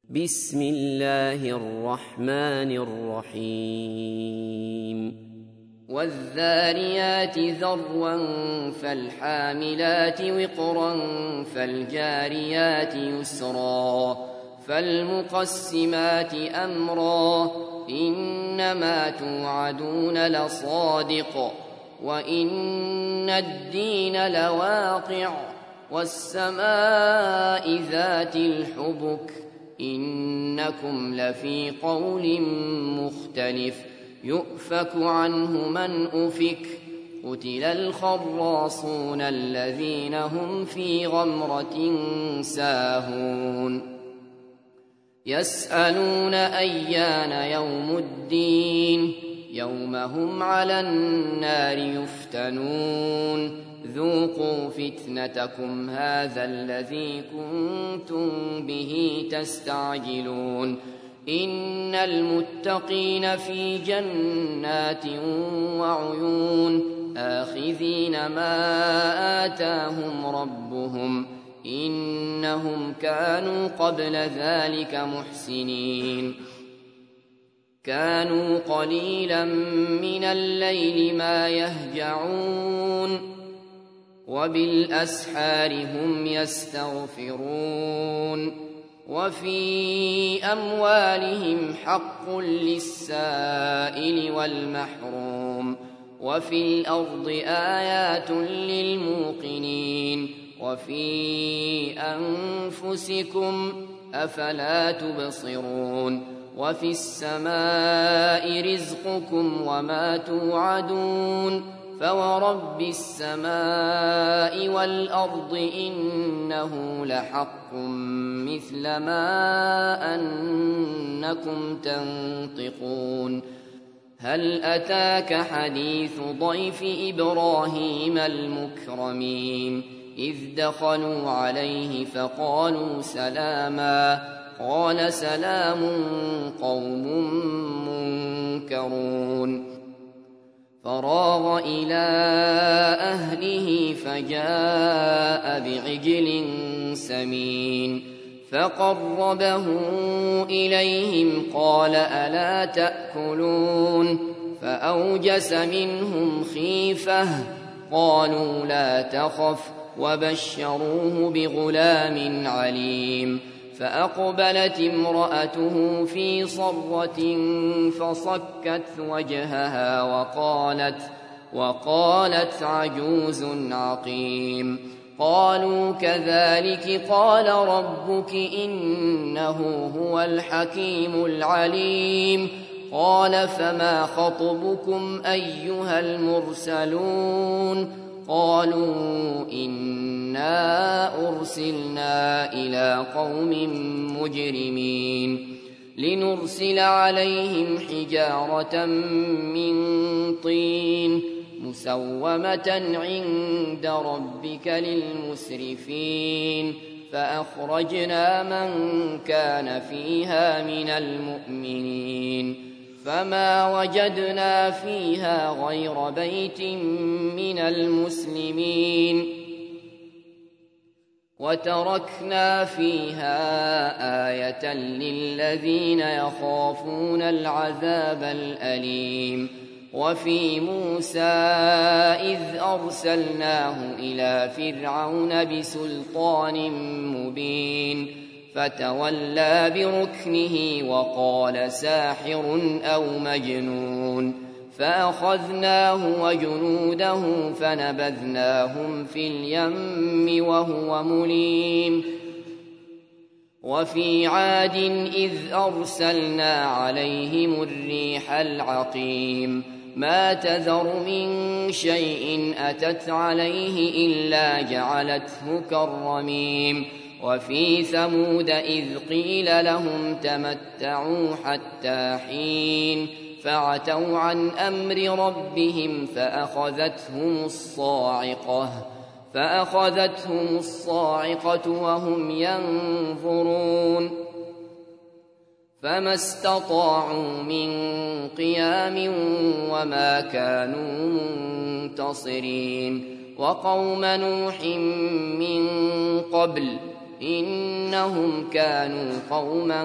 بسم الله الرحمن الرحيم والذاريات ذروا فالحاملات وقرا فالجاريات يسرا فالمقسمات أمرا إنما توعدون لصادق وإن الدين لواقع والسماء ذات الحبك إنكم لفي قول مختلف يؤفك عنه من أفك قتل الخراصون الذين هم في غمرة ساهون يسألون أيان يوم الدين يوم هم على النار يفتنون ذوقوا فتنتكم هذا الذي كنتم به تستعجلون إن المتقين في جنات وعيون آخذين ما آتاهم ربهم إنهم كانوا قبل ذلك محسنين كانوا قليلا من الليل ما يهجعون وبالأسحار هم يستغفرون وفي أموالهم حق للسائل والمحروم وفي الأرض آيات للموقنين وفي أنفسكم أفلا تبصرون وفي السماء رزقكم وما توعدون فورب السماء والأرض إنه لحق مثل ما أنكم تنطقون هل أتاك حديث ضيف إبراهيم المكرمين إذ دخلوا عليه فقالوا سلاما قال سلام قوم منكرون فراغ إلى أهله فجاء بعجل سمين فقربه إليهم قال ألا تأكلون فأوجس منهم خيفة قالوا لا تخف وبشروه بغلام عليم فأقبلت امرأته في صرة فصكت وجهها وقالت عجوز عقيم قالوا كذلك قال ربك إنه هو الحكيم العليم قال فما خطبكم أيها المرسلون قالوا إنا أرسلنا إلى قوم مجرمين لنرسل عليهم حجارة من طين مسومة عند ربك للمسرفين فأخرجنا من كان فيها من المؤمنين فما وجدنا فيها غير بيت من المسلمين وتركنا فيها آية للذين يخافون العذاب الأليم وفي موسى إذ أرسلناه إلى فرعون بسلطان مبين فتولى بركنه وقال ساحر أو مجنون فأخذناه وجنوده فنبذناهم في اليم وهو مليم وفي عاد إذ أرسلنا عليهم الريح العقيم ما تذر من شيء أتت عليه إلا جعلته كالرميم وفي ثمود إذ قيل لهم تمتعوا حتى حين فعتوا عن أمر ربهم فأخذتهم الصاعقة وهم ينظرون فما استطاعوا من قيام وما كانوا منتصرين وقوم نوح من قبل إنهم كانوا قوما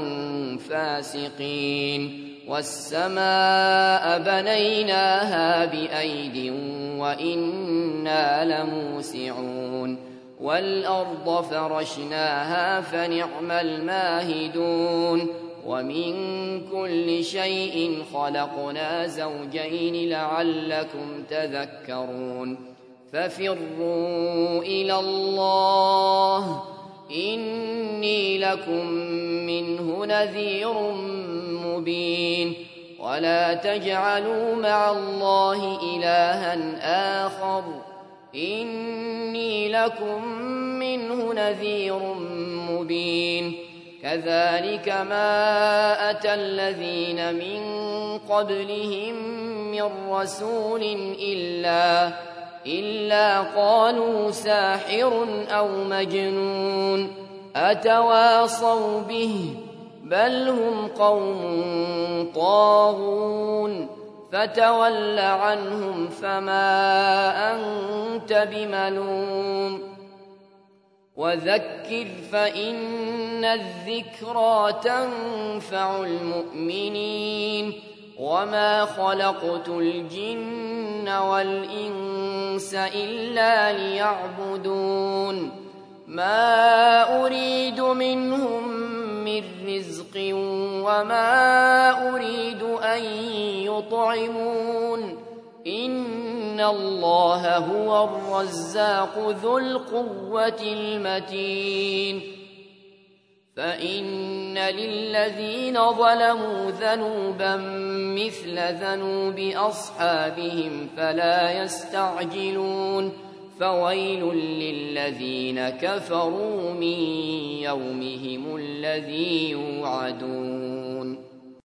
فاسقين والسماء بنيناها بأيد وإنا لموسعون والأرض فرشناها فنعم الماهدون ومن كل شيء خلقنا زوجين لعلكم تذكرون ففروا إلى الله إني لكم منه نذير مبين ولا تجعلوا مع الله إلها آخر إني لكم منه نذير مبين كذلك ما أتى الذين من قبلهم من رسول إلا قالوا ساحر أو مجنون أتواصوا به بل هم قوم طاغون فتول عنهم فما أنت بملوم وذكر فإن الذكرى تنفع المؤمنين وما خلقت الجن والإنس إلا ليعبدون ما أريد منهم من رزق وما أريد أن يطعمون إن الله هو الرزاق ذو القوة المتين فإن للذين ظلموا ذنوبا مثل ذنوب أصحابهم فلا يستعجلون فويل للذين كفروا من يومهم الذي يوعدون